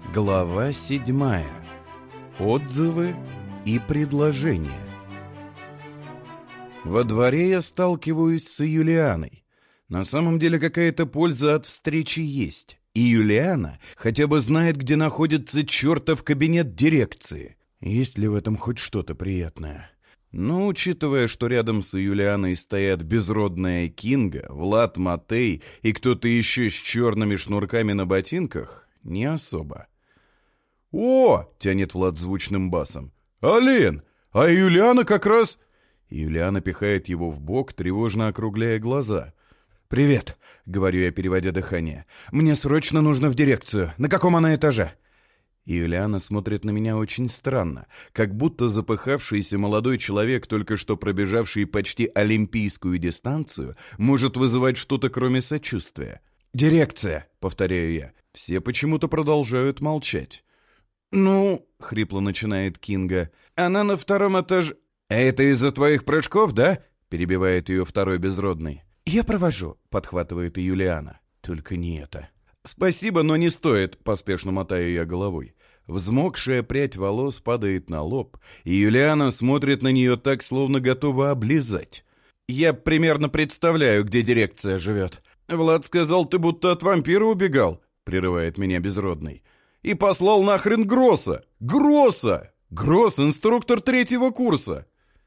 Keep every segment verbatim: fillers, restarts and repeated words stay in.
Глава седьмая. Отзывы и предложения. Во дворе я сталкиваюсь с Юлианой. На самом деле какая-то польза от встречи есть. И Юлиана хотя бы знает, где находится чертов кабинет дирекции. Есть ли в этом хоть что-то приятное? Но, учитывая, что рядом с Юлианой стоят безродная Кинга, Влад Матей и кто-то еще с черными шнурками на ботинках, не особо. «О!» — тянет Влад звучным басом. «Алин, а Юлиана как раз...» Юлиана пихает его в бок, тревожно округляя глаза. «Привет», — говорю я, переводя дыхание. «Мне срочно нужно в дирекцию. На каком она этаже?» Юлиана смотрит на меня очень странно, как будто запыхавшийся молодой человек, только что пробежавший почти олимпийскую дистанцию, может вызывать что-то кроме сочувствия. «Дирекция», — повторяю я. Все почему-то продолжают молчать. «Ну», — хрипло начинает Кинга, — «она на втором этаже...» «Это из-за твоих прыжков, да?» — перебивает ее второй безродный. «Я провожу», — подхватывает и Юлиана. «Только не это». «Спасибо, но не стоит», — поспешно мотаю я головой. Взмокшая прядь волос падает на лоб, и Юлиана смотрит на нее так, словно готова облизать. «Я примерно представляю, где дирекция живет. Влад сказал, ты будто от вампира убегал», — прерывает меня безродный. «И послал нахрен Гросса! Гросса! Гросс — инструктор третьего курса!»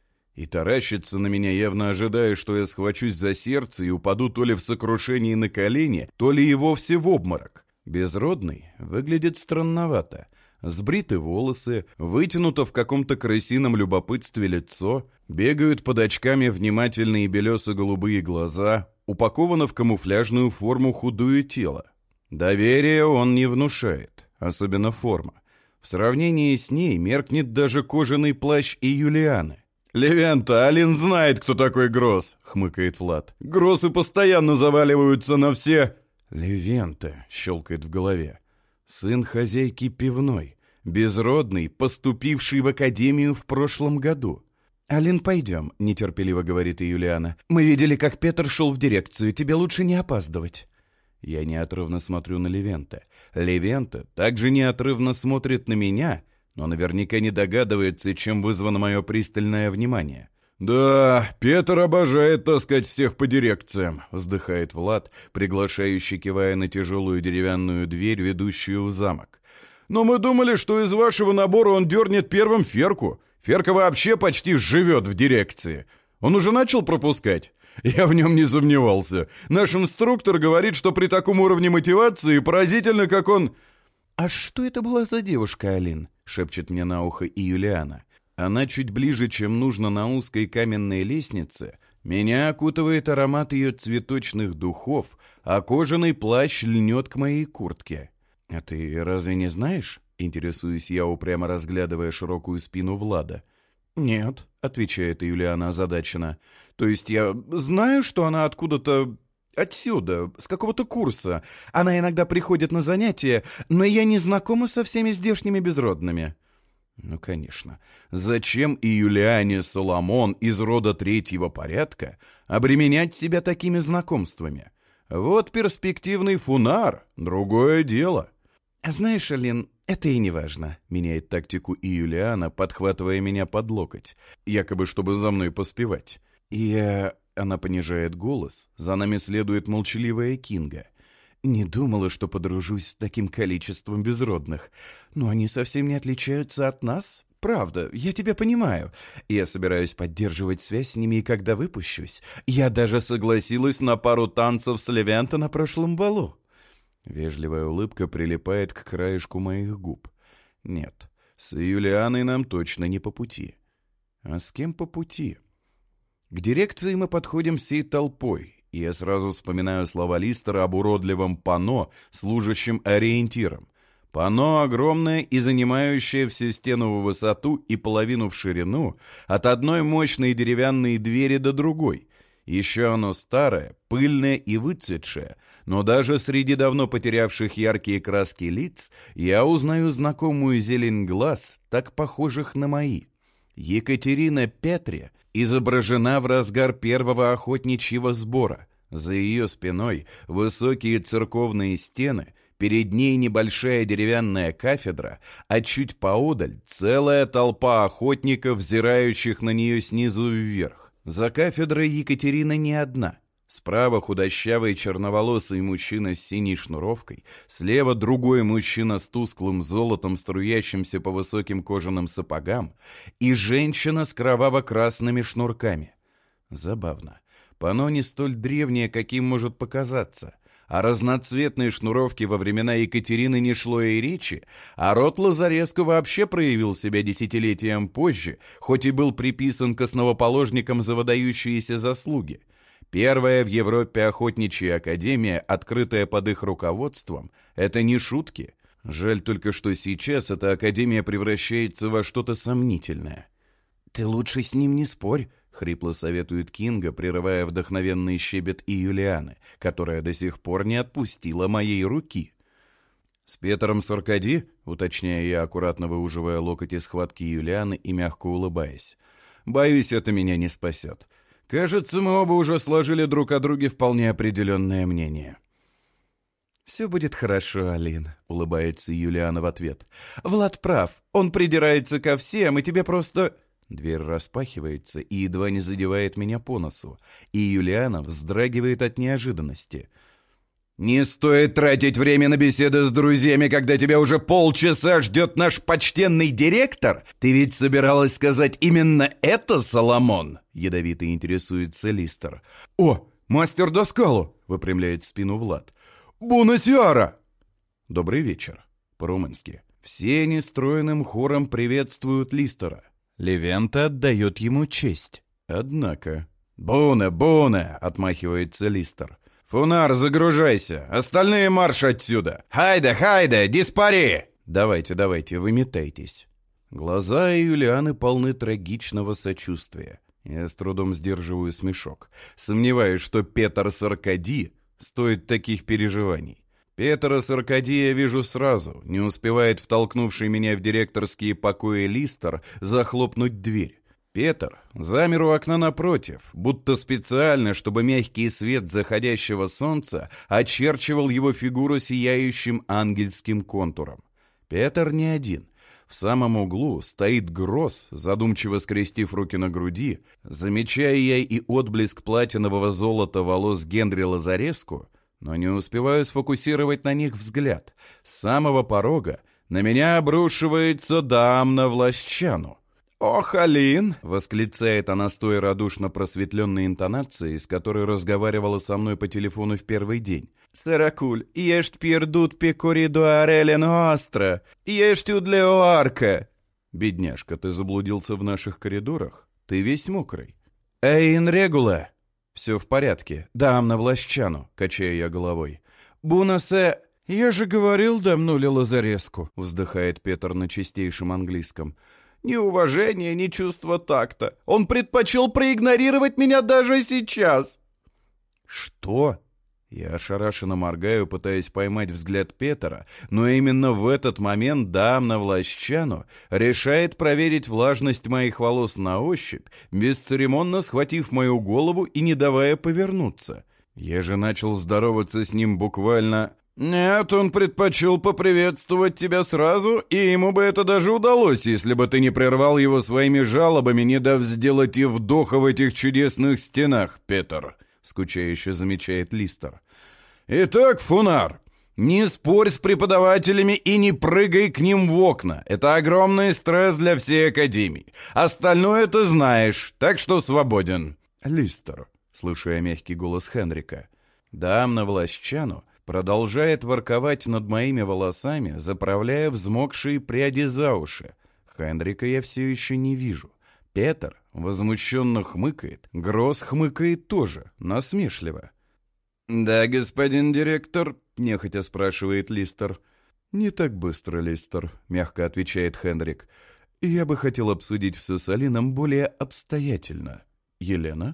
И таращится на меня, явно ожидая, что я схвачусь за сердце и упаду то ли в сокрушении на колени, то ли и вовсе в обморок. Безродный выглядит странновато. Сбриты волосы, вытянуто в каком-то крысином любопытстве лицо, бегают под очками внимательные белесо-голубые глаза, упаковано в камуфляжную форму худое тело. Доверия он не внушает, особенно форма. В сравнении с ней меркнет даже кожаный плащ и Юлианы. «Левента, Алин знает, кто такой Гросс», — хмыкает Влад. «Гроссы постоянно заваливаются на все...» «Левента», — щелкает в голове. «Сын хозяйки пивной, безродный, поступивший в академию в прошлом году». «Алин, пойдем», — нетерпеливо говорит и Юлиана. «Мы видели, как Петр шел в дирекцию, тебе лучше не опаздывать». Я неотрывно смотрю на Левента. Левента также неотрывно смотрит на меня, но наверняка не догадывается, чем вызвано мое пристальное внимание. «Да, Петр обожает таскать всех по дирекциям», — вздыхает Влад, приглашающий, кивая на тяжелую деревянную дверь, ведущую в замок. «Но мы думали, что из вашего набора он дернет первым Ферку. Ферка вообще почти живет в дирекции. Он уже начал пропускать?» Я в нем не сомневался. Наш инструктор говорит, что при таком уровне мотивации поразительно, как он... «А что это была за девушка, Алин?» — шепчет мне на ухо и Юлиана. Она чуть ближе, чем нужно, на узкой каменной лестнице. Меня окутывает аромат ее цветочных духов, а кожаный плащ льнет к моей куртке. «А ты разве не знаешь?» — интересуюсь я, упрямо разглядывая широкую спину Влада. «Нет», — отвечает Юлиана озадаченно. «То есть я знаю, что она откуда-то отсюда, с какого-то курса. Она иногда приходит на занятия, но я не знакома со всеми здешними безродными». Ну, конечно. Зачем и Юлиане Соломон из рода третьего порядка обременять себя такими знакомствами? Вот перспективный фунар, другое дело. «А знаешь, Алин, это и не важно», — меняет тактику и Юлиана, подхватывая меня под локоть, якобы чтобы за мной поспевать. И она понижает голос, за нами следует молчаливая Кинга. «Не думала, что подружусь с таким количеством безродных. Но они совсем не отличаются от нас. Правда, я тебя понимаю. Я собираюсь поддерживать связь с ними, и когда выпущусь. Я даже согласилась на пару танцев с Левента на прошлом балу». Вежливая улыбка прилипает к краешку моих губ. Нет, с Юлианой нам точно не по пути. А с кем по пути? К дирекции мы подходим всей толпой, и я сразу вспоминаю слова Листера об уродливом панно, служащем ориентиром. Панно огромное и занимающее всю стену в высоту и половину в ширину, от одной мощной деревянной двери до другой. Еще оно старое, пыльное и выцветшее, но даже среди давно потерявших яркие краски лиц я узнаю знакомую зелень глаз, так похожих на мои. Екатерина Петре изображена в разгар первого охотничьего сбора. За ее спиной высокие церковные стены, Перед ней небольшая деревянная кафедра, а чуть поодаль целая толпа охотников, взирающих на нее снизу вверх. За кафедрой Екатерина не одна. Справа худощавый черноволосый мужчина с синей шнуровкой, слева другой мужчина с тусклым золотом, струящимся по высоким кожаным сапогам, и женщина с кроваво-красными шнурками. Забавно. Панно не столь древнее, каким может показаться. О разноцветной шнуровке во времена Екатерины не шло и речи, а род Лазареску вообще проявил себя десятилетием позже, хоть и был приписан к основоположникам за выдающиеся заслуги. Первая в Европе охотничья академия, открытая под их руководством, это не шутки. Жаль только, что сейчас эта академия превращается во что-то сомнительное. «Ты лучше с ним не спорь», — хрипло советует Кинга, прерывая вдохновенный щебет и Юлианы, которая до сих пор не отпустила моей руки. «С Петром Саркади?» — уточняя я, аккуратно выуживая локоть из схватки Юлианы и мягко улыбаясь. «Боюсь, это меня не спасет. Кажется, мы оба уже сложили друг о друге вполне определенное мнение». «Все будет хорошо, Алин», — улыбается Юлиана в ответ. «Влад прав, он придирается ко всем, и тебе просто...» Дверь распахивается и едва не задевает меня по носу, и Юлиана вздрагивает от неожиданности. «Не стоит тратить время на беседы с друзьями, когда тебя уже полчаса ждет наш почтенный директор. Ты ведь собиралась сказать именно это, Соломон?» Ядовито интересуется Листер. «О, мастер Доскалу!» — выпрямляет спину Влад. «Бонасиара!» «Добрый вечер», по-румынски. Все нестроенным хором приветствуют Листера. Левента отдает ему честь. Однако... «Буне, буне!» — отмахивается Листер. «Фунар, загружайся! Остальные марш отсюда! Хайде, хайде, диспари!» «Давайте, давайте, выметайтесь». Глаза Юлианы полны трагичного сочувствия. Я с трудом сдерживаю смешок. Сомневаюсь, что Петр Саркади стоит таких переживаний. Петра Саркади я вижу сразу, не успевает втолкнувший меня в директорские покои Листер захлопнуть дверь. Петр замер у окна напротив, будто специально, чтобы мягкий свет заходящего солнца очерчивал его фигуру сияющим ангельским контуром. Петр не один. В самом углу стоит Гросс, задумчиво скрестив руки на груди. Замечая я и отблеск платинового золота волос Генри Лазареску, но не успеваю сфокусировать на них взгляд. С самого порога на меня обрушивается Дамна Влащану. «Ох, Алин!» — восклицает она с той радушно просветленной интонацией, с которой разговаривала со мной по телефону в первый день. «Саракуль, ешт пьердут пе коридуаре ностра, ешт для оарка!» «Бедняжка, ты заблудился в наших коридорах? Ты весь мокрый». «Эйн регула!» «Все в порядке. Дамна Влащану», — качаю я головой. «Бунасе...» «Я же говорил, дамнули Лазареску», — вздыхает Петр на чистейшем английском. «Ни уважения, ни чувства такта. Он предпочел проигнорировать меня даже сейчас». «Что?» Я ошарашенно моргаю, пытаясь поймать взгляд Петра, но именно в этот момент Дамна Влащану решает проверить влажность моих волос на ощупь, бесцеремонно схватив мою голову и не давая повернуться. Я же начал здороваться с ним буквально... «Нет, он предпочел поприветствовать тебя сразу, и ему бы это даже удалось, если бы ты не прервал его своими жалобами, не дав сделать и вдоха в этих чудесных стенах, Петр», — скучающе замечает Листер. «Итак, Фунар, не спорь с преподавателями и не прыгай к ним в окна. Это огромный стресс для всей академии. Остальное ты знаешь, так что свободен». «Листер», — слышу я мягкий голос Хенрика. Дамна Влащану продолжает ворковать над моими волосами, заправляя взмокшие пряди за уши. Хенрика я все еще не вижу. Петр возмущенно хмыкает, Гросс хмыкает тоже, насмешливо. «Да, господин директор?» — нехотя спрашивает Листер. «Не так быстро, Листер», — мягко отвечает Хенрик. «Я бы хотел обсудить все с Алином более обстоятельно. Елена?»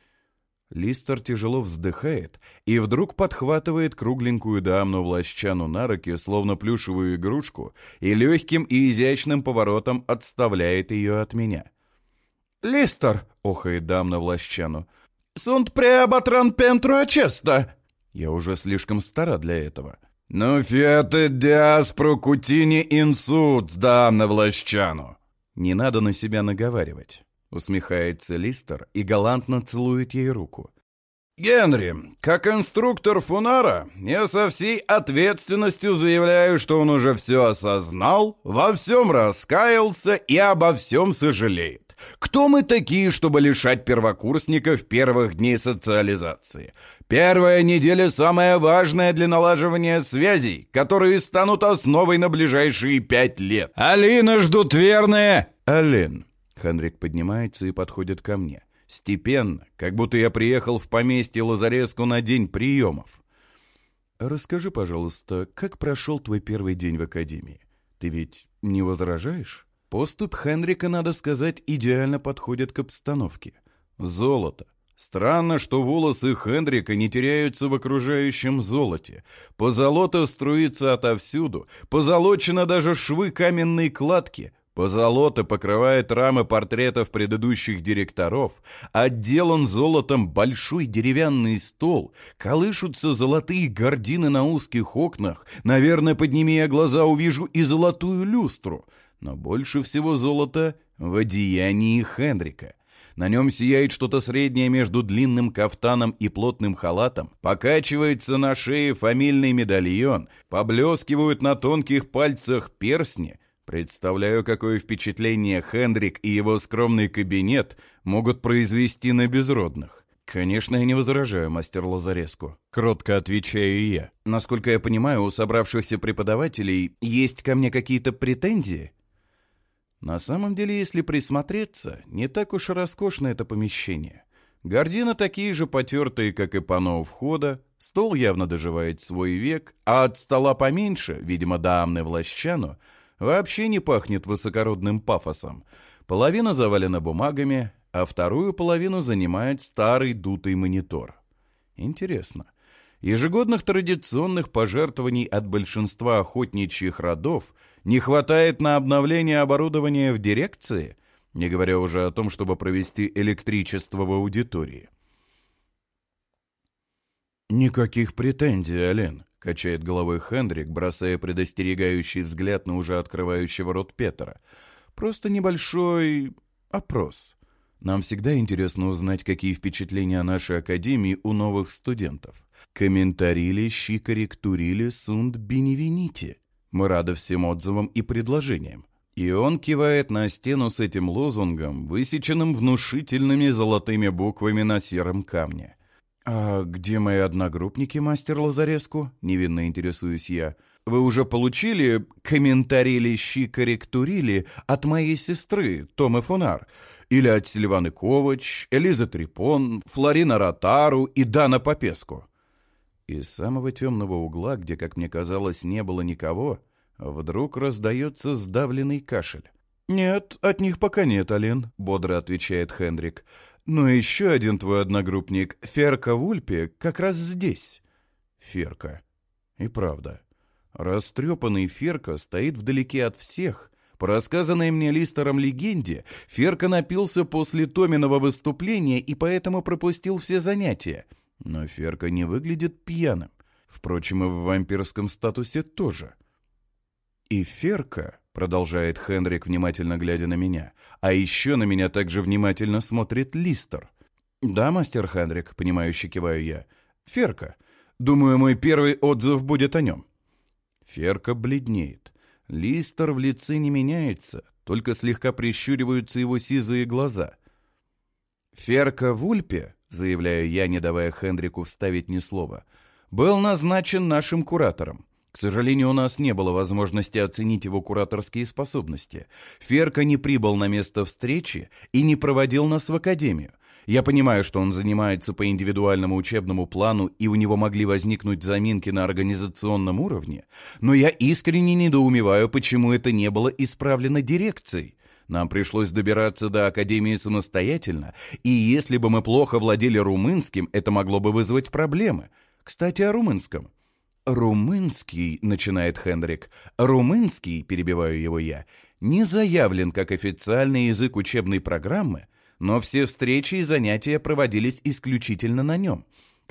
Листер тяжело вздыхает и вдруг подхватывает кругленькую Дамну Влащану на руки, словно плюшевую игрушку, и легким и изящным поворотом отставляет ее от меня. «Листер!» — охает Дамна Влащану. «Сунт преабатран пентру ачеста!» Я уже слишком стара для этого. «Ну фиате диас прокутини инсут, Данна Влащану!» «Не надо на себя наговаривать», — усмехается Листер и галантно целует ей руку. «Генри, как инструктор Фунара, я со всей ответственностью заявляю, что он уже все осознал, во всем раскаялся и обо всем сожалеет. Кто мы такие, чтобы лишать первокурсников первых дней социализации? Первая неделя самая важная для налаживания связей, которые станут основой на ближайшие пять лет. Алина ждут верные...» «Алин», — Хендрик поднимается и подходит ко мне. Степенно, как будто я приехал в поместье Лазареску на день приемов. «Расскажи, пожалуйста, как прошел твой первый день в академии? Ты ведь не возражаешь?» Поступь Хендрика, надо сказать, идеально подходит к обстановке. Золото. Странно, что волосы Хендрика не теряются в окружающем золоте. Позолота струится отовсюду, позолочено даже швы каменной кладки. Позолота покрывает рамы портретов предыдущих директоров, отделан золотом большой деревянный стол, колышутся золотые гардины на узких окнах, наверное, подними я глаза, увижу и золотую люстру. Но больше всего золота в одеянии Хендрика. На нем сияет что-то среднее между длинным кафтаном и плотным халатом, покачивается на шее фамильный медальон, поблескивают на тонких пальцах перстни. Представляю, какое впечатление Хендрик и его скромный кабинет могут произвести на безродных. «Конечно, я не возражаю, мастер Лазареску», — кротко отвечаю я. «Насколько я понимаю, у собравшихся преподавателей есть ко мне какие-то претензии?» На самом деле, если присмотреться, не так уж и роскошно это помещение. Гардины такие же потертые, как и панно у входа, стол явно доживает свой век, а от стола поменьше, видимо, до Амны Влащану, вообще не пахнет высокородным пафосом. Половина завалена бумагами, а вторую половину занимает старый дутый монитор. Интересно. Ежегодных традиционных пожертвований от большинства охотничьих родов не хватает на обновление оборудования в дирекции, не говоря уже о том, чтобы провести электричество в аудитории. «Никаких претензий, Ален», — качает головой Хендрик, бросая предостерегающий взгляд на уже открывающего рот Петера. «Просто небольшой опрос. Нам всегда интересно узнать, какие впечатления о нашей академии у новых студентов. Комментарили, щикорректурили, сунд беневените. Мы рады всем отзывам и предложениям». И он кивает на стену с этим лозунгом, высеченным внушительными золотыми буквами на сером камне. «А где мои одногруппники, мастер Лазареску?» — невинно интересуюсь я. «Вы уже получили комментарили, щикорректурили от моей сестры, Томы Фунар? Или от Сильваны Ковач, Элизы Трипон, Флорина Ротару и Дана Попеску?» Из самого темного угла, где, как мне казалось, не было никого, вдруг раздается сдавленный кашель. «Нет, от них пока нет, Ален», — бодро отвечает Хендрик. «Но еще один твой одногруппник, Ферка Вульпе, как раз здесь». Ферка. И правда. Растрепанный Ферка стоит вдалеке от всех. По рассказанной мне Листером легенде, Ферка напился после Томиного выступления и поэтому пропустил все занятия. Но Ферка не выглядит пьяным. Впрочем, и в вампирском статусе тоже. И Ферка, продолжает Хендрик, внимательно глядя на меня, а еще на меня также внимательно смотрит Листер. «Да, мастер Хендрик», — понимающе киваю я. «Ферка. Думаю, мой первый отзыв будет о нем». Ферка бледнеет. Листер в лице не меняется, только слегка прищуриваются его сизые глаза. «Ферка Вульпе», — заявляю я, не давая Хендрику вставить ни слова, — «был назначен нашим куратором. К сожалению, у нас не было возможности оценить его кураторские способности. Ферка не прибыл на место встречи и не проводил нас в академию. Я понимаю, что он занимается по индивидуальному учебному плану, и у него могли возникнуть заминки на организационном уровне, но я искренне недоумеваю, почему это не было исправлено дирекцией. Нам пришлось добираться до академии самостоятельно, и если бы мы плохо владели румынским, это могло бы вызвать проблемы. Кстати, о румынском. «Румынский», — начинает Хендрик, — «румынский», — перебиваю его я, — не заявлен как официальный язык учебной программы, но все встречи и занятия проводились исключительно на нем.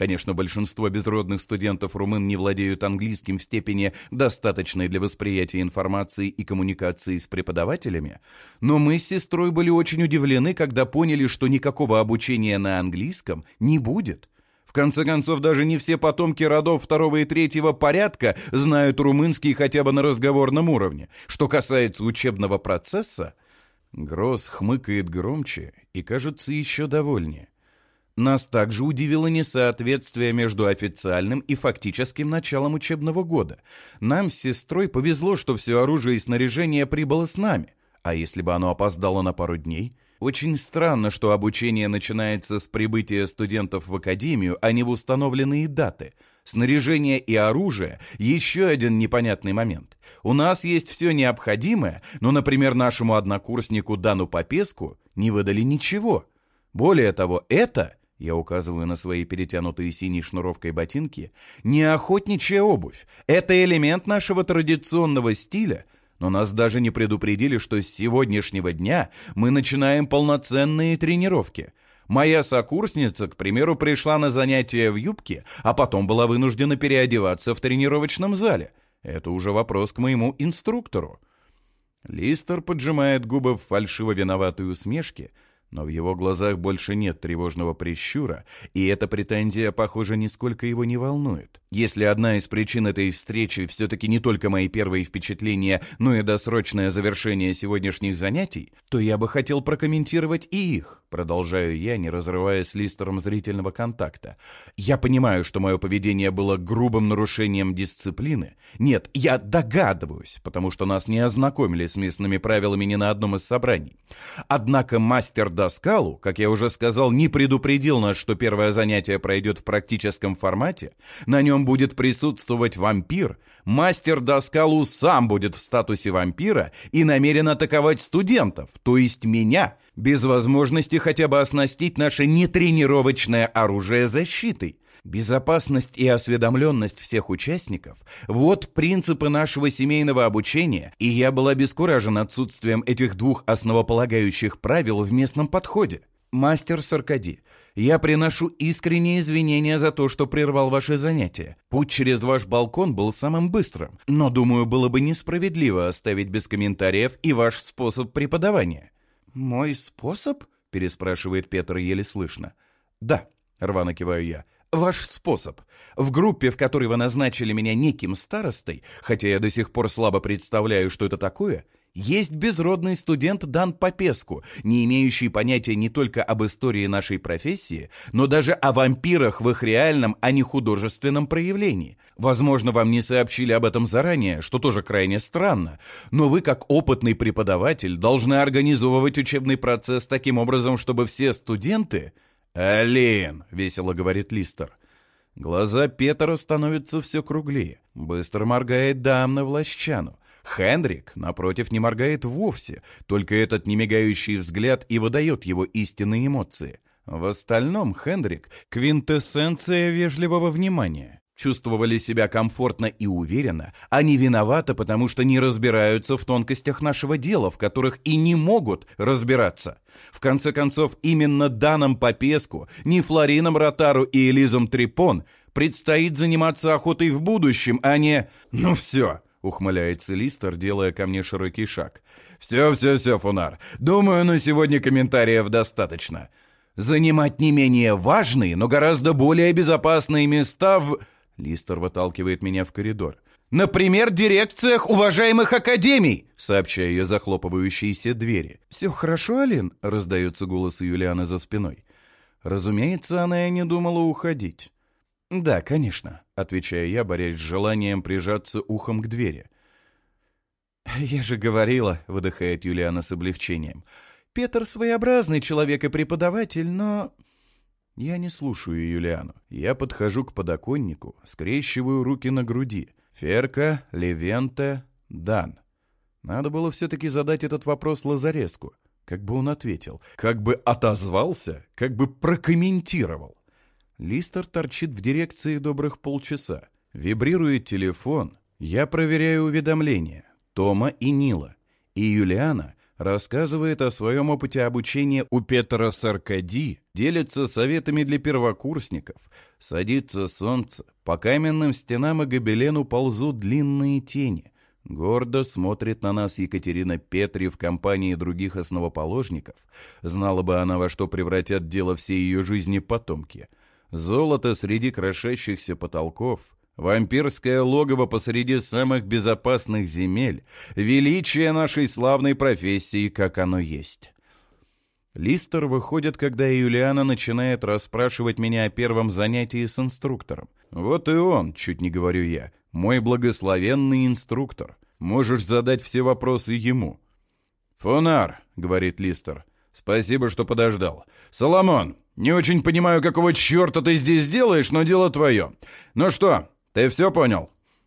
Конечно, большинство безродных студентов-румын не владеют английским в степени, достаточной для восприятия информации и коммуникации с преподавателями, но мы с сестрой были очень удивлены, когда поняли, что никакого обучения на английском не будет. В конце концов, даже не все потомки родов второго и третьего порядка знают румынский хотя бы на разговорном уровне. Что касается учебного процесса, Гросс хмыкает громче и, кажется, еще довольнее. Нас также удивило несоответствие между официальным и фактическим началом учебного года. Нам с сестрой повезло, что все оружие и снаряжение прибыло с нами. А если бы оно опоздало на пару дней? Очень странно, что обучение начинается с прибытия студентов в академию, а не в установленные даты. Снаряжение и оружие – еще один непонятный момент. У нас есть все необходимое, но, например, нашему однокурснику Дану Попеску не выдали ничего. Более того, это, я указываю на свои перетянутые синей шнуровкой ботинки, не охотничья обувь. Это элемент нашего традиционного стиля, но нас даже не предупредили, что с сегодняшнего дня мы начинаем полноценные тренировки. Моя сокурсница, к примеру, пришла на занятия в юбке, а потом была вынуждена переодеваться в тренировочном зале. Это уже вопрос к моему инструктору. Листер поджимает губы в фальшиво-виноватой усмешке, но в его глазах больше нет тревожного прищура, и эта претензия, похоже, нисколько его не волнует. Если одна из причин этой встречи все-таки не только мои первые впечатления, но и досрочное завершение сегодняшних занятий, то я бы хотел прокомментировать и их, продолжаю я, не разрывая с Листером зрительного контакта. Я понимаю, что мое поведение было грубым нарушением дисциплины. Нет, я догадываюсь, потому что нас не ознакомили с местными правилами ни на одном из собраний. Однако мастер Даскалу, как я уже сказал, не предупредил нас, что первое занятие пройдет в практическом формате. На нем будет присутствовать вампир. Мастер Даскалу сам будет в статусе вампира и намерен атаковать студентов, то есть меня, без возможности хотя бы оснастить наше нетренировочное оружие защитой. Безопасность и осведомленность всех участников – вот принципы нашего семейного обучения, и я был обескуражен отсутствием этих двух основополагающих правил в местном подходе. Мастер Саркади, я приношу искренние извинения за то, что прервал ваши занятия. Путь через ваш балкон был самым быстрым, но, думаю, было бы несправедливо оставить без комментариев и ваш способ преподавания. «Мой способ?» – переспрашивает Петр еле слышно. «Да», – рвано киваю я. «Ваш способ. В группе, в которой вы назначили меня неким старостой, хотя я до сих пор слабо представляю, что это такое, есть безродный студент Дан Попеску, не имеющий понятия не только об истории нашей профессии, но даже о вампирах в их реальном, а не художественном проявлении. Возможно, вам не сообщили об этом заранее, что тоже крайне странно, но вы, как опытный преподаватель, должны организовывать учебный процесс таким образом, чтобы все студенты...» «Алин!» — весело говорит Листер. Глаза Петера становятся все круглее. Быстро моргает Дамна Влащану. Хендрик, напротив, не моргает вовсе, только этот немигающий взгляд и выдает его истинные эмоции. В остальном Хендрик — квинтэссенция вежливого внимания. Чувствовали себя комфортно и уверенно, а не виноваты, потому что не разбираются в тонкостях нашего дела, в которых и не могут разбираться. В конце концов, именно Даном Попеску, не Флорином Ротару и Элизом Трипон предстоит заниматься охотой в будущем, а не... «Ну все!» — ухмыляется Листер, делая ко мне широкий шаг. «Все-все-все, Фунар. Думаю, на сегодня комментариев достаточно. Занимать не менее важные, но гораздо более безопасные места в...» Листер выталкивает меня в коридор. «Например, в дирекциях уважаемых академий!» сообщаю я захлопывающиеся двери. «Все хорошо, Алин?» — раздается голос Юлианы за спиной. Разумеется, она и не думала уходить. «Да, конечно», — отвечаю я, борясь с желанием прижаться ухом к двери. «Я же говорила», — выдыхает Юлиана с облегчением. «Петр своеобразный человек и преподаватель, но...» Я не слушаю Юлиану. Я подхожу к подоконнику, скрещиваю руки на груди. Ферка, Левенте, Дан. Надо было все-таки задать этот вопрос Лазареску. Как бы он ответил? Как бы отозвался? Как бы прокомментировал? Листер торчит в дирекции добрых полчаса. Вибрирует телефон. Я проверяю уведомления. Тома и Нила. И Юлиана Рассказывает о своем опыте обучения у Петра Саркади, делится советами для первокурсников. Садится солнце, по каменным стенам и гобелену ползут длинные тени. Гордо смотрит на нас Екатерина Петри в компании других основоположников. Знала бы она, во что превратят дело всей ее жизни потомки. Золото среди крошащихся потолков, вампирское логово посреди самых безопасных земель, величие нашей славной профессии, как оно есть. Листер выходит, когда Юлиана начинает расспрашивать меня о первом занятии с инструктором. Вот и он, чуть не говорю я, мой благословенный инструктор. Можешь задать все вопросы ему. «Фонар», — говорит Листер, — «спасибо, что подождал. Соломон, не очень понимаю, какого черта ты здесь делаешь, но дело твое. Ну что, ты все понял?»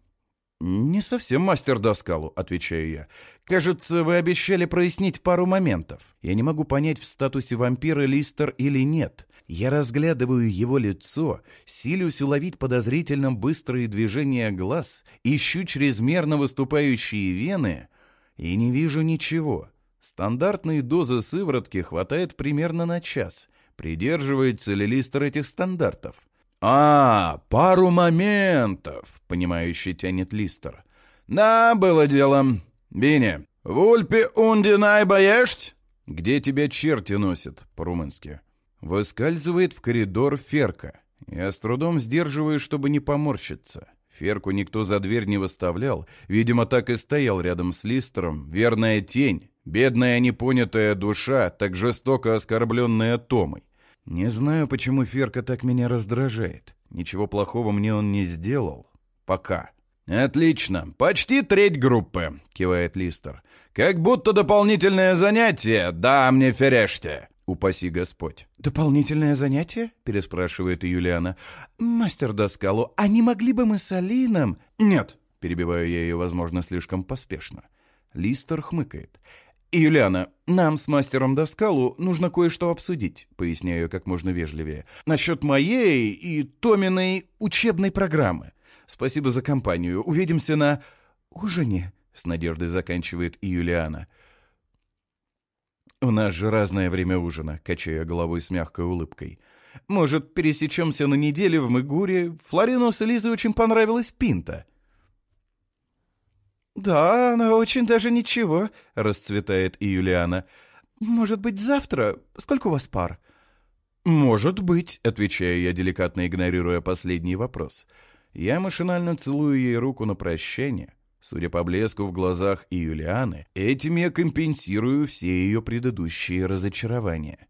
«Не совсем, мастер Даскалу», — отвечаю я. «Кажется, вы обещали прояснить пару моментов. Я не могу понять, в статусе вампира Листер или нет. Я разглядываю его лицо, силюсь уловить подозрительно быстрые движения глаз, ищу чрезмерно выступающие вены и не вижу ничего. Стандартной дозы сыворотки хватает примерно на час. Придерживается ли Листер этих стандартов?» «А, пару моментов», — понимающе тянет Листер. «Да, было дело. Бине, вульпи ундинай боешься?» «Где тебя черти носят?» по-румынски. Выскальзывает в коридор Ферка. Я с трудом сдерживаю, чтобы не поморщиться. Ферку никто за дверь не выставлял. Видимо, так и стоял рядом с Листером. Верная тень, бедная непонятая душа, так жестоко оскорбленная Томой. Не знаю, почему Ферка так меня раздражает. Ничего плохого мне он не сделал. Пока. «Отлично. Почти треть группы», — кивает Листер. «Как будто дополнительное занятие. Да, мне ферешьте. Упаси Господь». «Дополнительное занятие?» — переспрашивает Юлиана. «Мастер Даскалу, а не могли бы мы с Алином...» «Нет», — перебиваю я ее, возможно, слишком поспешно. Листер хмыкает. «Юлиана, нам с мастером Даскалу нужно кое-что обсудить», — поясняю как можно вежливее. «Насчет моей и Томиной учебной программы. Спасибо за компанию. Увидимся на ужине», — с надеждой заканчивает и Юлиана. «У нас же разное время ужина», — качая головой с мягкой улыбкой. «Может, пересечемся на неделе в Мигуре? Флорину с Элизой очень понравилась пинта». «Да, она очень даже ничего», — расцветает и Юлиана. «Может быть, завтра? Сколько у вас пар?» «Может быть», — отвечаю я, деликатно игнорируя последний вопрос. Я машинально целую ей руку на прощание. Судя по блеску в глазах и Юлианы, этим я компенсирую все ее предыдущие разочарования.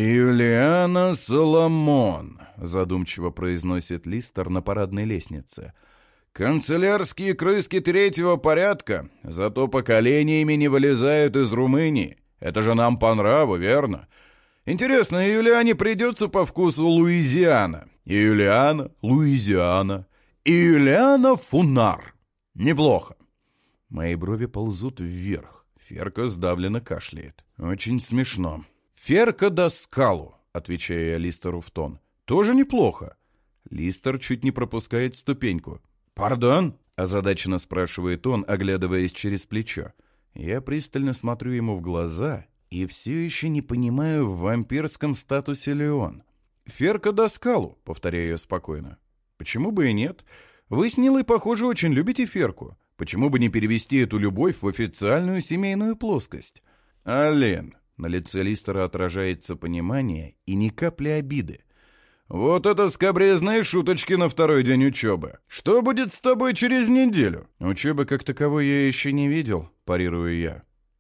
«Юлиана Соломон», — задумчиво произносит Листер на парадной лестнице. «Канцелярские крыски третьего порядка, зато поколениями не вылезают из Румынии. Это же нам по нраву, верно? Интересно, Юлиане придется по вкусу Луизиана. Юлиана, Луизиана. И Юлиана Фунар. Неплохо». Мои брови ползут вверх. Ферка сдавленно кашляет. «Очень смешно». «Ферка Даскалу», — отвечаю я Листеру в тон. «Тоже неплохо». Листер чуть не пропускает ступеньку. «Пардон?» — озадаченно спрашивает он, оглядываясь через плечо. Я пристально смотрю ему в глаза и все еще не понимаю, в вампирском статусе ли он. «Ферка Даскалу», — повторяю я спокойно. «Почему бы и нет? Вы с Нилой, похоже, очень любите Ферку. Почему бы не перевести эту любовь в официальную семейную плоскость?» «Ален», — на лице Листера отражается понимание и ни капли обиды. «Вот это скабрезные шуточки на второй день учебы. Что будет с тобой через неделю?» «Учебы как таковой я еще не видел», — парирую я.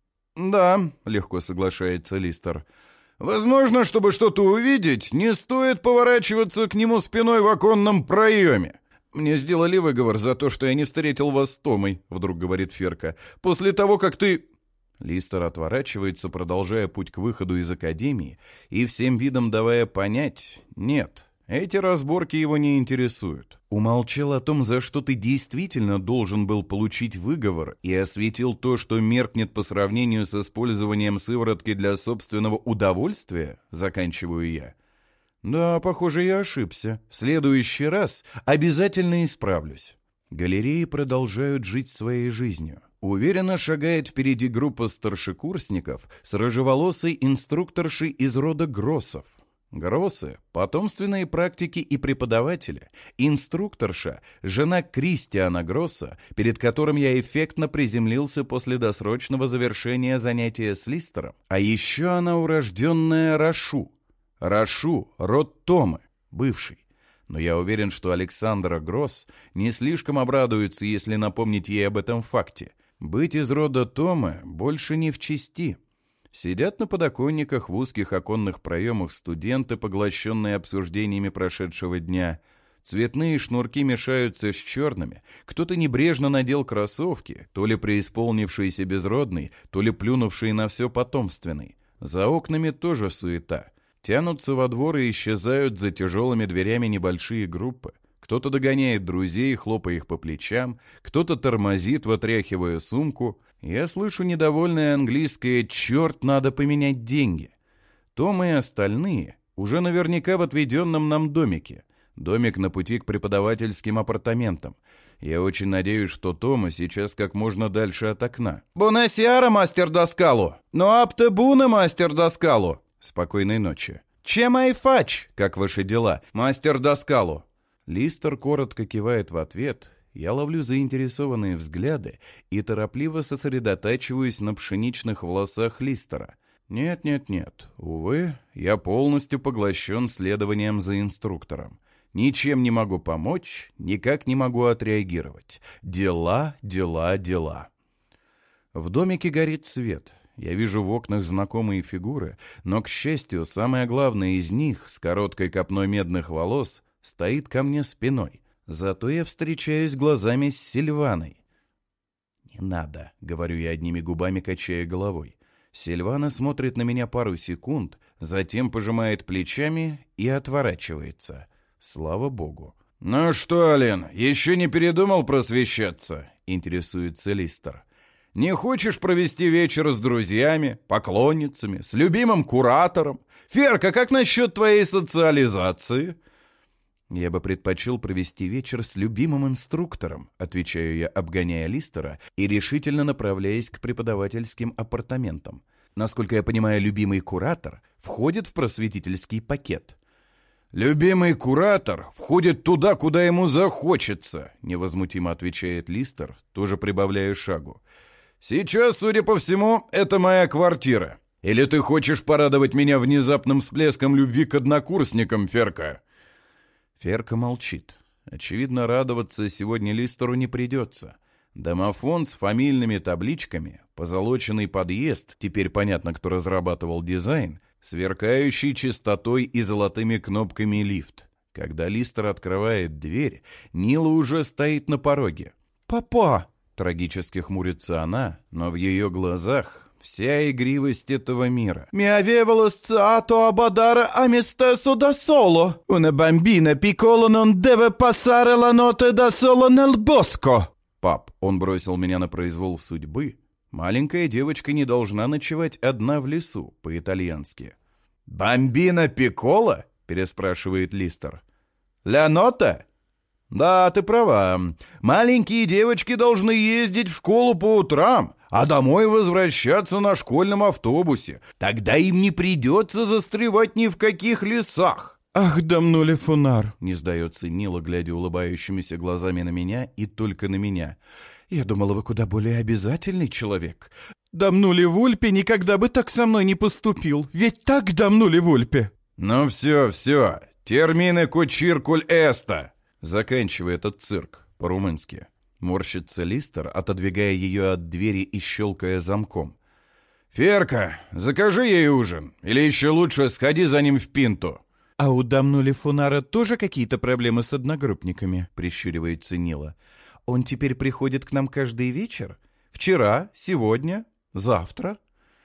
«Да», — легко соглашается Листер. «Возможно, чтобы что-то увидеть, не стоит поворачиваться к нему спиной в оконном проеме. Мне сделали выговор за то, что я не встретил вас с Томой», — вдруг говорит Ферка. «После того, как ты...» Листер отворачивается, продолжая путь к выходу из академии и всем видом давая понять: нет, эти разборки его не интересуют. Умолчал о том, за что ты действительно должен был получить выговор, и осветил то, что меркнет по сравнению с использованием сыворотки для собственного удовольствия, заканчиваю я. Да, похоже, я ошибся. В следующий раз обязательно исправлюсь. Галереи продолжают жить своей жизнью. Уверенно шагает впереди группа старшекурсников с рыжеволосой инструкторшей из рода Гроссов. Гроссы – потомственные практики и преподаватели. Инструкторша – жена Кристиана Гросса, перед которым я эффектно приземлился после досрочного завершения занятия с Листером. А еще она урожденная Рашу. Рашу – род Томы, бывший. Но я уверен, что Александра Гросс не слишком обрадуется, если напомнить ей об этом факте. Быть из рода Томы больше не в чести. Сидят на подоконниках в узких оконных проемах студенты, поглощенные обсуждениями прошедшего дня. Цветные шнурки мешаются с черными. Кто-то небрежно надел кроссовки, то ли преисполнившийся безродный, то ли плюнувший на все потомственный. За окнами тоже суета. Тянутся во двор и исчезают за тяжелыми дверями небольшие группы. Кто-то догоняет друзей, хлопая их по плечам, кто-то тормозит, вытряхивая сумку. Я слышу недовольное английское «черт, надо поменять деньги». Том и остальные уже наверняка в отведенном нам домике. Домик на пути к преподавательским апартаментам. Я очень надеюсь, что Тома сейчас как можно дальше от окна. «Бунасиара, мастер Доскалу! Но апте буна, мастер Доскалу!» Спокойной ночи. «Чем айфач? Как ваши дела, мастер Доскалу?» Листер коротко кивает в ответ. Я ловлю заинтересованные взгляды и торопливо сосредотачиваюсь на пшеничных волосах Листера. Нет-нет-нет, увы, я полностью поглощен следованием за инструктором. Ничем не могу помочь, никак не могу отреагировать. Дела, дела, дела. В домике горит свет. Я вижу в окнах знакомые фигуры, но, к счастью, самая главная из них, с короткой копной медных волос, стоит ко мне спиной. Зато я встречаюсь глазами с Сильваной. «Не надо», — говорю я одними губами, качая головой. Сильвана смотрит на меня пару секунд, затем пожимает плечами и отворачивается. Слава богу. «Ну что, Ален, еще не передумал просвещаться?» — интересуется Листер. «Не хочешь провести вечер с друзьями, поклонницами, с любимым куратором? Ферка, как насчет твоей социализации?» «Я бы предпочел провести вечер с любимым инструктором», отвечаю я, обгоняя Листера и решительно направляясь к преподавательским апартаментам. Насколько я понимаю, любимый куратор входит в просветительский пакет. «Любимый куратор входит туда, куда ему захочется», невозмутимо отвечает Листер, тоже прибавляя шагу. «Сейчас, судя по всему, это моя квартира. Или ты хочешь порадовать меня внезапным всплеском любви к однокурсникам, Ферка?» Ферка молчит. Очевидно, радоваться сегодня Листеру не придется. Домофон с фамильными табличками, позолоченный подъезд, теперь понятно, кто разрабатывал дизайн, сверкающий чистотой и золотыми кнопками лифт. Когда Листер открывает дверь, Нила уже стоит на пороге. «Папа!» — трагически хмурится она, но в ее глазах вся игривость этого мира. «Mi avevalo sciato a badare a me stesso da solo. Una bambina piccola non deve passare la notte da sola nel bosco». «Пап, он бросил меня на произвол судьбы. Маленькая девочка не должна ночевать одна в лесу», по-итальянски. «Бамбина пиккола?» — переспрашивает Листер. «Ля нота?» «Да, ты права. Маленькие девочки должны ездить в школу по утрам, а домой возвращаться на школьном автобусе. Тогда им не придется застревать ни в каких лесах». «Ах, дамнули фунар!» — не сдается Нила, глядя улыбающимися глазами на меня и только на меня. «Я думала, вы куда более обязательный человек. Дамнули Вульпе никогда бы так со мной не поступил. Ведь так, дамнули Вульпе!» «Ну все, все. Термины кучиркуль эста!» Заканчивай этот цирк, по-румынски. Морщится Листер, отодвигая ее от двери и щелкая замком. «Ферка, закажи ей ужин. Или еще лучше сходи за ним в пинту». «А у дамнули Фунара тоже какие-то проблемы с одногруппниками?» Прищуривается Нила. «Он теперь приходит к нам каждый вечер? Вчера, сегодня, завтра?»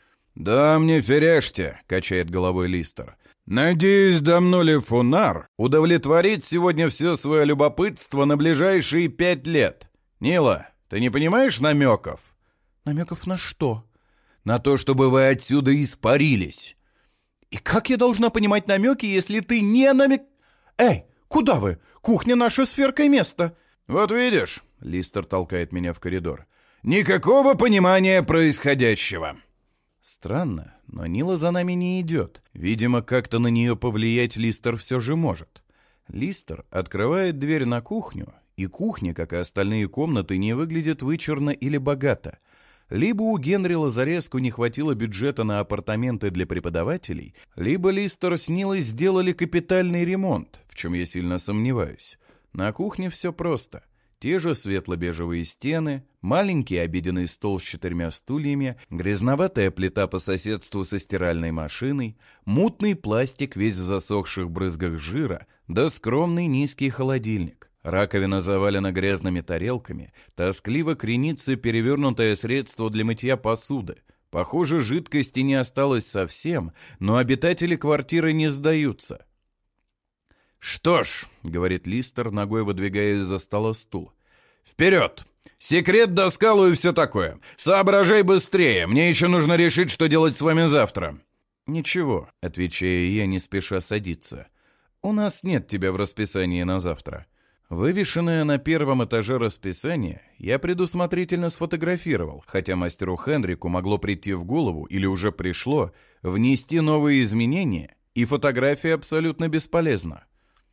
«Да мне феряшьте», — качает головой Листер. «Надеюсь, дамнули Фунар удовлетворит сегодня все свое любопытство на ближайшие пять лет. Нила, ты не понимаешь намеков?» «Намеков на что?» «На то, чтобы вы отсюда испарились». «И как я должна понимать намеки, если ты не намек...» «Эй, куда вы? Кухня — наше с Феркой место». «Вот видишь», — Листер толкает меня в коридор, Никакого понимания происходящего. Странно, но Нила за нами не идет. Видимо, как-то на нее повлиять Листер все же может. Листер открывает дверь на кухню, и кухня, как и остальные комнаты, не выглядит вычурно или богато. Либо у Генри Лазареску не хватило бюджета на апартаменты для преподавателей, либо Листер с Нилой сделали капитальный ремонт, в чем я сильно сомневаюсь. На кухне все просто. Те же светло-бежевые стены, маленький обеденный стол с четырьмя стульями, грязноватая плита по соседству со стиральной машиной, мутный пластик весь в засохших брызгах жира, да скромный низкий холодильник. Раковина завалена грязными тарелками, тоскливо кренится перевернутое средство для мытья посуды. Похоже, жидкости не осталось совсем, но обитатели квартиры не сдаются. «Что ж», — говорит Листер, ногой выдвигая из-за стола стул, — «вперед! Секрет до скалу и все такое. Соображай быстрее, мне еще нужно решить, что делать с вами завтра». «Ничего», — отвечаю я, не спеша садиться. «У нас нет тебя в расписании на завтра». Вывешенное на первом этаже расписание я предусмотрительно сфотографировал, хотя мастеру Хенрику могло прийти в голову, или уже пришло, внести новые изменения, и фотография абсолютно бесполезна.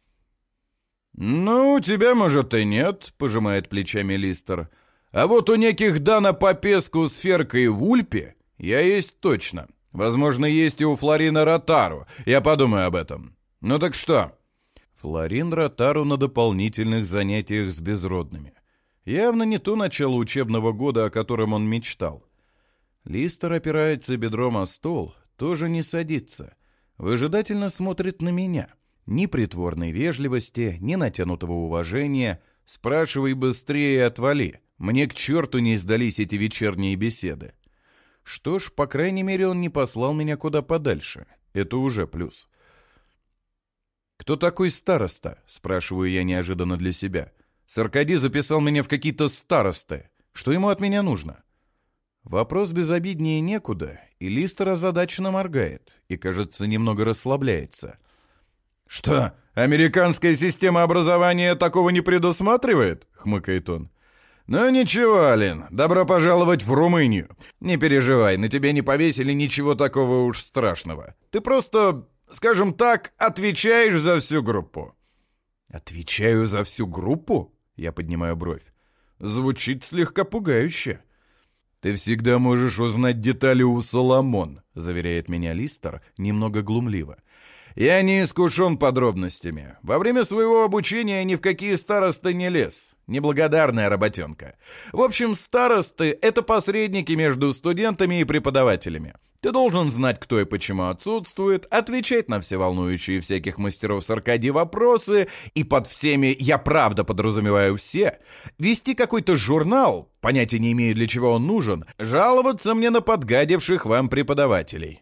«Ну, у тебя, может, и нет», — пожимает плечами Листер. «А вот у неких Дана Попеску с Феркой в Ульпе я есть точно. Возможно, есть и у Флорина Ротару. Я подумаю об этом. Ну так что?» Флорин Ротару на дополнительных занятиях с безродными. Явно не то начало учебного года, о котором он мечтал. Листер опирается бедром о стол, тоже не садится. Выжидательно смотрит на меня. Ни притворной вежливости, ни натянутого уважения. Спрашивай быстрее и отвали. Мне к черту не сдались эти вечерние беседы. Что ж, по крайней мере, он не послал меня куда подальше. Это уже плюс. «Кто такой староста?» — спрашиваю я неожиданно для себя. «Саркади записал меня в какие-то старосты. Что ему от меня нужно?» Вопрос безобиднее некуда, и Листер озадаченно моргает и, кажется, немного расслабляется. «Что, американская система образования такого не предусматривает?» — хмыкает он. «Ну ничего, Ален, добро пожаловать в Румынию. Не переживай, на тебя не повесили ничего такого уж страшного. Ты просто, скажем так, отвечаешь за всю группу». «Отвечаю за всю группу?» — я поднимаю бровь. Звучит слегка пугающе. «Ты всегда можешь узнать детали у Соломон», — заверяет меня Листер немного глумливо. «Я не искушен подробностями. Во время своего обучения ни в какие старосты не лез. Неблагодарная работенка. В общем, старосты — это посредники между студентами и преподавателями. Ты должен знать, кто и почему отсутствует, отвечать на все волнующие всяких мастеров с Аркадии вопросы, и под всеми, я правда подразумеваю все, вести какой-то журнал, понятия не имею, для чего он нужен, жаловаться мне на подгадивших вам преподавателей».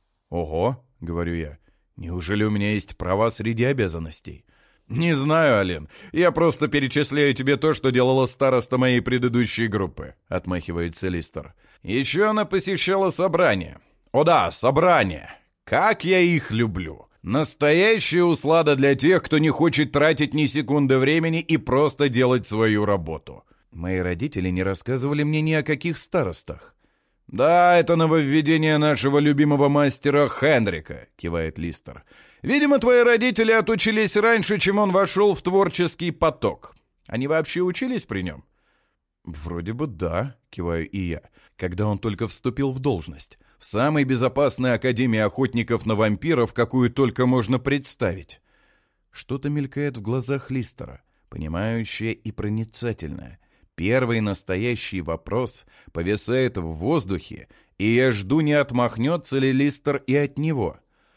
«Ого», — говорю я, — «неужели у меня есть права среди обязанностей?» «Не знаю, Ален, я просто перечисляю тебе то, что делала староста моей предыдущей группы», — отмахивается Листер. «Еще она посещала собрания. О да, собрания. Как я их люблю. Настоящая услада для тех, кто не хочет тратить ни секунды времени и просто делать свою работу». Мои родители не рассказывали мне ни о каких старостах. «Да, это нововведение нашего любимого мастера Хенрика», — кивает Листер. «Видимо, твои родители отучились раньше, чем он вошел в творческий поток. Они вообще учились при нем?» «Вроде бы да», — киваю и я, когда он только вступил в должность. В самой безопасной академии охотников на вампиров, какую только можно представить. Что-то мелькает в глазах Листера, понимающее и проницательное. Первый настоящий вопрос повисает в воздухе, и я жду, не отмахнется ли Листер и от него.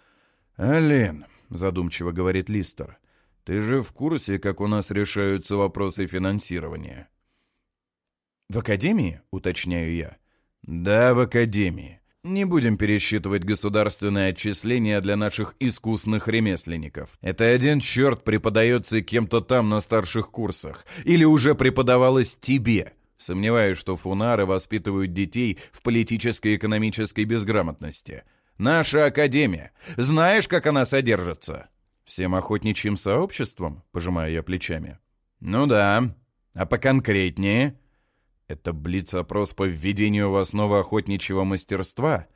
«Ален», — задумчиво говорит Листер, — «ты же в курсе, как у нас решаются вопросы финансирования?» «В академии?» — уточняю я. «Да, в академии. Не будем пересчитывать государственные отчисления для наших искусных ремесленников. Это один черт преподается кем-то там на старших курсах. Или уже преподавалось тебе. Сомневаюсь, что фунары воспитывают детей в политической и экономической безграмотности. Наша академия. Знаешь, как она содержится?» «Всем охотничьим сообществом?» — пожимаю я плечами. «Ну да. А поконкретнее?» Это блиц-опрос по введению в основу охотничьего мастерства?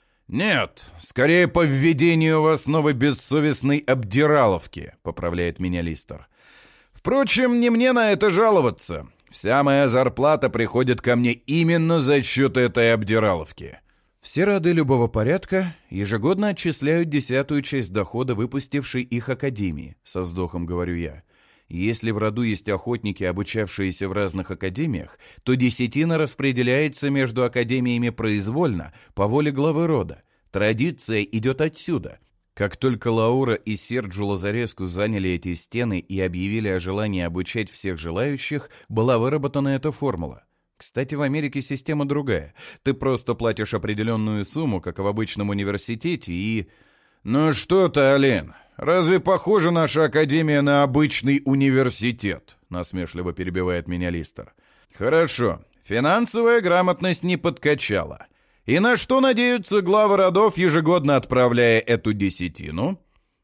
Нет, скорее по введению в основы бессовестной обдираловки, поправляет меня Листер. Впрочем, не мне на это жаловаться. Вся моя зарплата приходит ко мне именно за счет этой обдираловки. Все роды любого порядка ежегодно отчисляют десятую часть дохода выпустившей их академии, со вздохом говорю я. Если в роду есть охотники, обучавшиеся в разных академиях, то десятина распределяется между академиями произвольно, по воле главы рода. Традиция идет отсюда. Как только Лаура и Серджио Лазареску заняли эти стены и объявили о желании обучать всех желающих, была выработана эта формула. Кстати, в Америке система другая. Ты просто платишь определенную сумму, как в обычном университете, и... Ну что ты, Ален, разве похожа наша академия на обычный университет? Насмешливо перебивает меня Листер. Хорошо, финансовая грамотность не подкачала. И на что надеются главы родов, ежегодно отправляя эту десятину?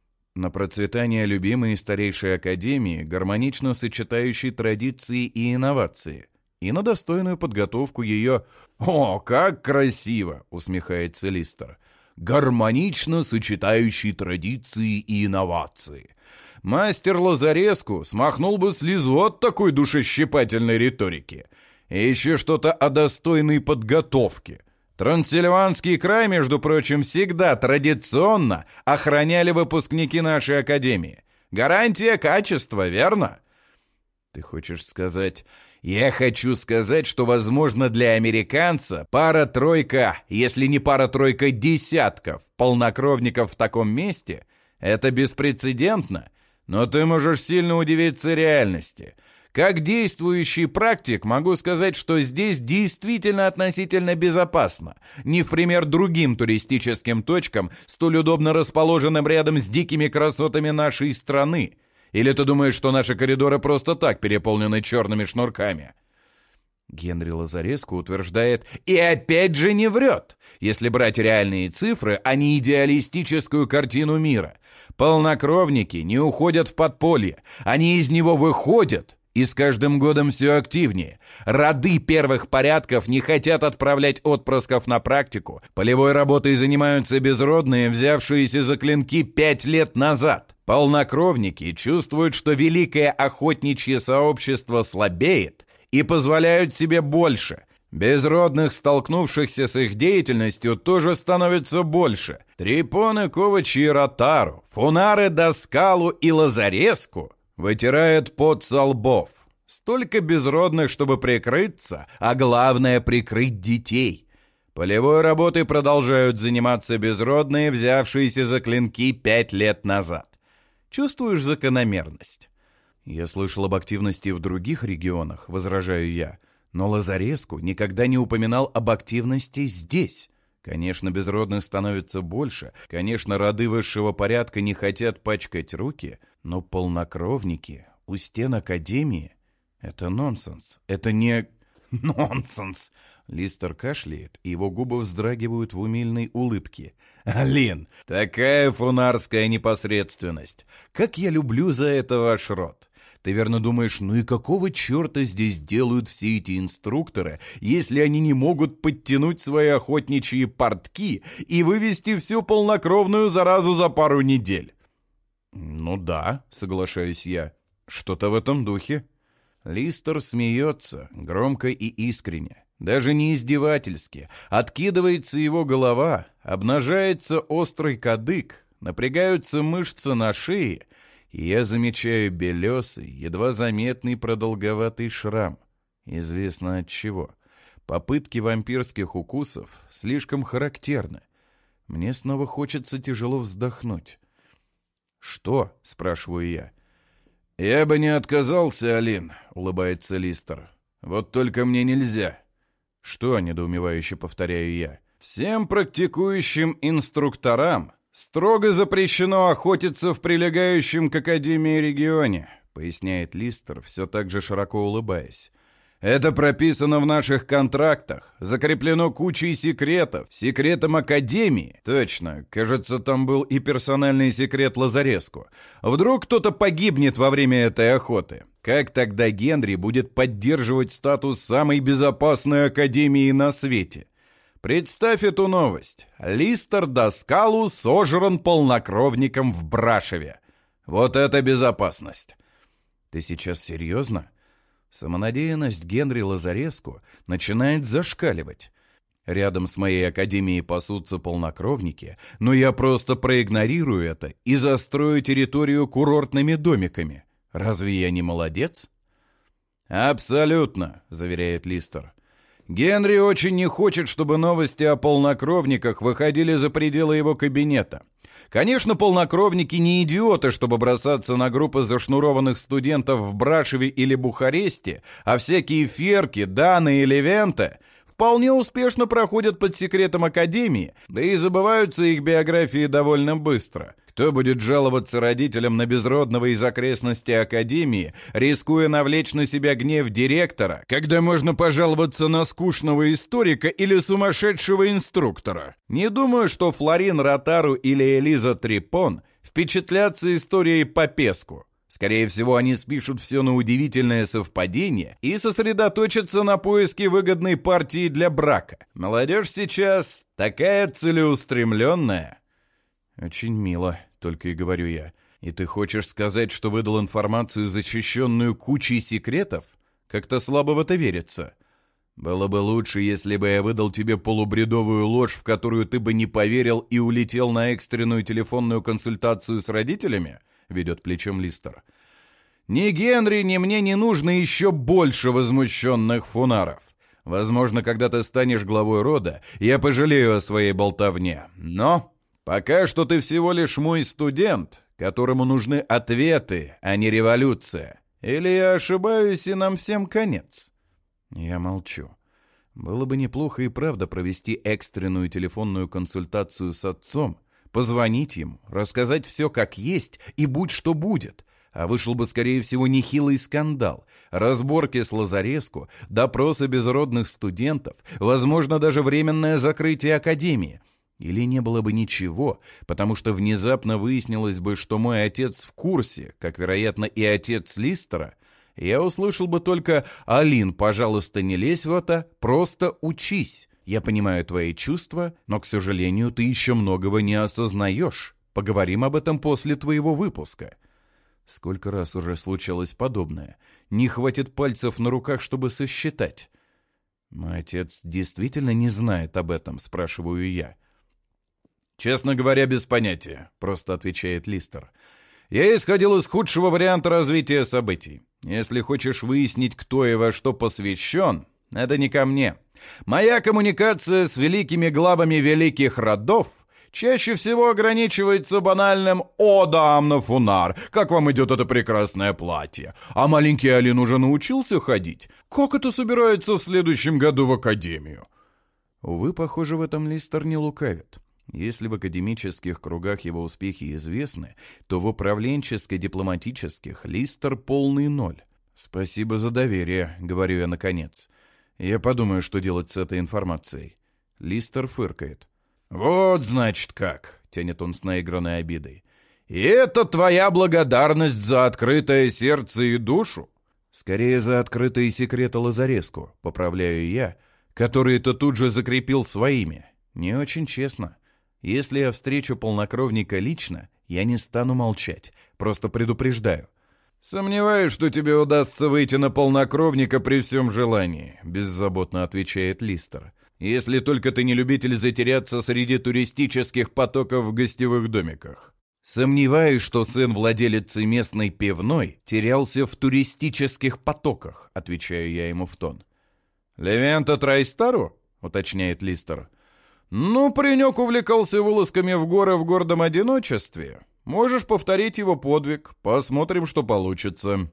На процветание любимой и старейшей академии, гармонично сочетающей традиции и инновации. И на достойную подготовку ее... «О, как красиво!» — усмехается Листер. «Гармонично сочетающий традиции и инновации». Мастер Лазареску смахнул бы слезу от такой душещипательной риторики. И еще что-то о достойной подготовке. Трансильванский край, между прочим, всегда традиционно охраняли выпускники нашей академии. Гарантия качества, верно? Ты хочешь сказать... Я хочу сказать, что, возможно, для американца пара-тройка, если не пара-тройка десятков полнокровников в таком месте — это беспрецедентно, но ты можешь сильно удивиться реальности. Как действующий практик могу сказать, что здесь действительно относительно безопасно, не в пример другим туристическим точкам, столь удобно расположенным рядом с дикими красотами нашей страны. Или ты думаешь, что наши коридоры просто так переполнены черными шнурками?» Генри Лазареску утверждает, и опять же не врет, если брать реальные цифры, а не идеалистическую картину мира. Полнокровники не уходят в подполье, они из него выходят, и с каждым годом все активнее. Роды первых порядков не хотят отправлять отпрысков на практику, полевой работой занимаются безродные, взявшиеся за клинки пять лет назад. Полнокровники чувствуют, что великое охотничье сообщество слабеет и позволяют себе больше. Безродных, столкнувшихся с их деятельностью, тоже становится больше. Трипоны, Ковачи и Ротару, Фунары, Доскалу и Лазареску вытирают пот со лбов. Столько безродных, чтобы прикрыться, а главное — прикрыть детей. Полевой работой продолжают заниматься безродные, взявшиеся за клинки пять лет назад. Чувствуешь закономерность? Я слышал об активности в других регионах, возражаю я, но Лазареску никогда не упоминал об активности здесь. Конечно, безродных становится больше, конечно, роды высшего порядка не хотят пачкать руки, но полнокровники у стен академии — это нонсенс, это не... Нонсенс! Листер кашляет, и его губы вздрагивают в умильной улыбке. «Алин, такая фунарская непосредственность! Как я люблю за это ваш род! Ты верно думаешь, ну и какого черта здесь делают все эти инструкторы, если они не могут подтянуть свои охотничьи портки и вывести всю полнокровную заразу за пару недель?» «Ну да», — соглашаюсь я, — «что-то в этом духе». Листер смеется, громко и искренне. Даже не издевательски. Откидывается его голова, обнажается острый кадык, напрягаются мышцы на шее, и я замечаю белесый, едва заметный продолговатый шрам. Известно от чего. Попытки вампирских укусов слишком характерны. Мне снова хочется тяжело вздохнуть. «Что?» — спрашиваю я. «Я бы не отказался, Алин», — улыбается Листер. «Вот только мне нельзя». «Что?» — недоумевающе повторяю я. «Всем практикующим инструкторам строго запрещено охотиться в прилегающем к Академии регионе», — поясняет Листер, все так же широко улыбаясь. «Это прописано в наших контрактах, закреплено кучей секретов, секретом Академии». Точно, кажется, там был и персональный секрет Лазареску. Вдруг кто-то погибнет во время этой охоты. Как тогда Генри будет поддерживать статус самой безопасной академии на свете? Представь эту новость. Листер Доскалу сожран полнокровником в Брашеве. Вот это безопасность. Ты сейчас серьезно? Самонадеянность Генри Лазареску начинает зашкаливать. Рядом с моей академией пасутся полнокровники, но я просто проигнорирую это и застрою территорию курортными домиками. Разве я не молодец? Абсолютно, заверяет Листер. Генри очень не хочет, чтобы новости о полнокровниках выходили за пределы его кабинета. Конечно, полнокровники не идиоты, чтобы бросаться на группы зашнурованных студентов в Брашеве или Бухаресте, а всякие Ферки, Даны и Левенте вполне успешно проходят под секретом Академии, да и забываются их биографии довольно быстро. Кто будет жаловаться родителям на безродного из окрестностей Академии, рискуя навлечь на себя гнев директора, когда можно пожаловаться на скучного историка или сумасшедшего инструктора? Не думаю, что Флорин Ротару или Элиза Трипон впечатлятся историей Попеску. Скорее всего, они спишут все на удивительное совпадение и сосредоточатся на поиске выгодной партии для брака. Молодежь сейчас такая целеустремленная. Очень мило, только и говорю я. И ты хочешь сказать, что выдал информацию, защищенную кучей секретов? Как-то слабо в это верится. Было бы лучше, если бы я выдал тебе полубредовую ложь, в которую ты бы не поверил и улетел на экстренную телефонную консультацию с родителями, ведет плечом Листер. Ни Генри, ни мне не нужно еще больше возмущенных фунаров. Возможно, когда ты станешь главой рода, я пожалею о своей болтовне. Но пока что ты всего лишь мой студент, которому нужны ответы, а не революция. Или я ошибаюсь, и нам всем конец? Я молчу. Было бы неплохо и правда провести экстренную телефонную консультацию с отцом, позвонить ему, рассказать все как есть и будь что будет. А вышел бы, скорее всего, нехилый скандал. Разборки с Лазареску, допросы безродных студентов, возможно, даже временное закрытие академии. Или не было бы ничего, потому что внезапно выяснилось бы, что мой отец в курсе, как, вероятно, и отец Листера. Я услышал бы только: «Алин, пожалуйста, не лезь в это, просто учись. Я понимаю твои чувства, но, к сожалению, ты еще многого не осознаешь. Поговорим об этом после твоего выпуска». Сколько раз уже случалось подобное. Не хватит пальцев на руках, чтобы сосчитать. Мой отец действительно не знает об этом, спрашиваю я. «Честно говоря, без понятия», — просто отвечает Листер. «Я исходил из худшего варианта развития событий. Если хочешь выяснить, кто и во что посвящен, это не ко мне. Моя коммуникация с великими главами великих родов чаще всего ограничивается банальным «О, дамна Фунар, как вам идет это прекрасное платье? А маленький Алин уже научился ходить? Как это собирается в следующем году в академию?» Увы, похоже, в этом Листер не лукавит. Если в академических кругах его успехи известны, то в управленческо-дипломатических Листер полный ноль. «Спасибо за доверие», — говорю я наконец. «Я подумаю, что делать с этой информацией». Листер фыркает. «Вот, значит, как», — тянет он с наигранной обидой. «И это твоя благодарность за открытое сердце и душу?» «Скорее за открытые секреты Лазареску», — поправляю я, которые ты тут же закрепил своими. Не очень честно. Если я встречу полнокровника лично, я не стану молчать, просто предупреждаю. «Сомневаюсь, что тебе удастся выйти на полнокровника при всем желании», — беззаботно отвечает Листер. «Если только ты не любитель затеряться среди туристических потоков в гостевых домиках». «Сомневаюсь, что сын владелицы местной пивной терялся в туристических потоках», — отвечаю я ему в тон. «Левента Трайстару?» — уточняет Листер. «Ну, паренек увлекался вылазками в горы в гордом одиночестве. Можешь повторить его подвиг. Посмотрим, что получится».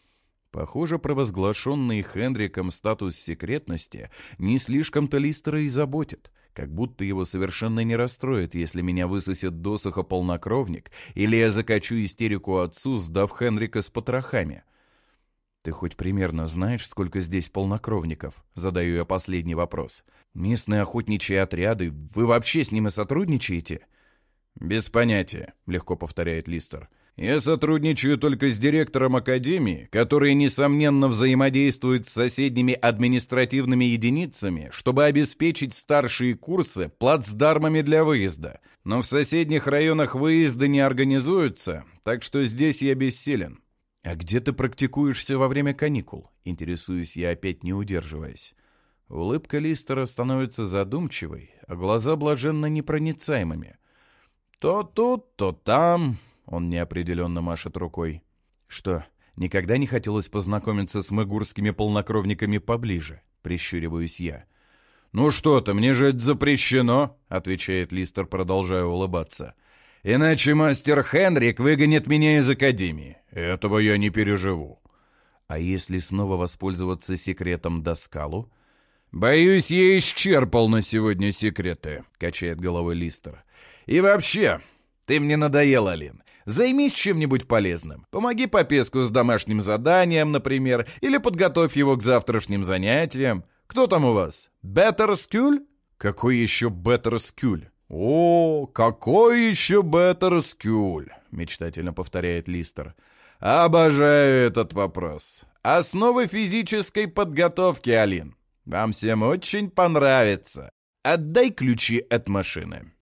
Похоже, провозглашенный Хенриком статус секретности не слишком-то Листера и заботит. Как будто его совершенно не расстроит, если меня высосет досуха полнокровник, или я закачу истерику отцу, сдав Хенрика с потрохами. «Ты хоть примерно знаешь, сколько здесь полнокровников?» Задаю я последний вопрос. «Местные охотничьи отряды, вы вообще с ними сотрудничаете?» «Без понятия», — легко повторяет Листер. Я сотрудничаю только с директором академии, который, несомненно, взаимодействует с соседними административными единицами, чтобы обеспечить старшие курсы плацдармами для выезда. Но в соседних районах выезды не организуются, так что здесь я бессилен. «А где ты практикуешься во время каникул?» — интересуюсь я, опять не удерживаясь. Улыбка Листера становится задумчивой, а глаза блаженно непроницаемыми. «То тут, то там», — он неопределенно машет рукой. «Что, никогда не хотелось познакомиться с мэгурскими полнокровниками поближе?» — прищуриваюсь я. «Ну что ты, мне же это запрещено», — отвечает Листер, продолжая улыбаться. «Иначе мастер Хенрик выгонит меня из академии. Этого я не переживу». «А если снова воспользоваться секретом Даскалу?» «Боюсь, я исчерпал на сегодня секреты», — качает головой Листер. «И вообще, ты мне надоел, Алин. Займись чем-нибудь полезным. Помоги Попеску с домашним заданием, например, или подготовь его к завтрашним занятиям. Кто там у вас? Беттерскюль?» «Какой еще Беттерскюль?» «О, какой еще Беттерскюль?» — мечтательно повторяет Листер. «Обожаю этот вопрос. Основы физической подготовки, Алин. Вам всем очень понравится. Отдай ключи от машины».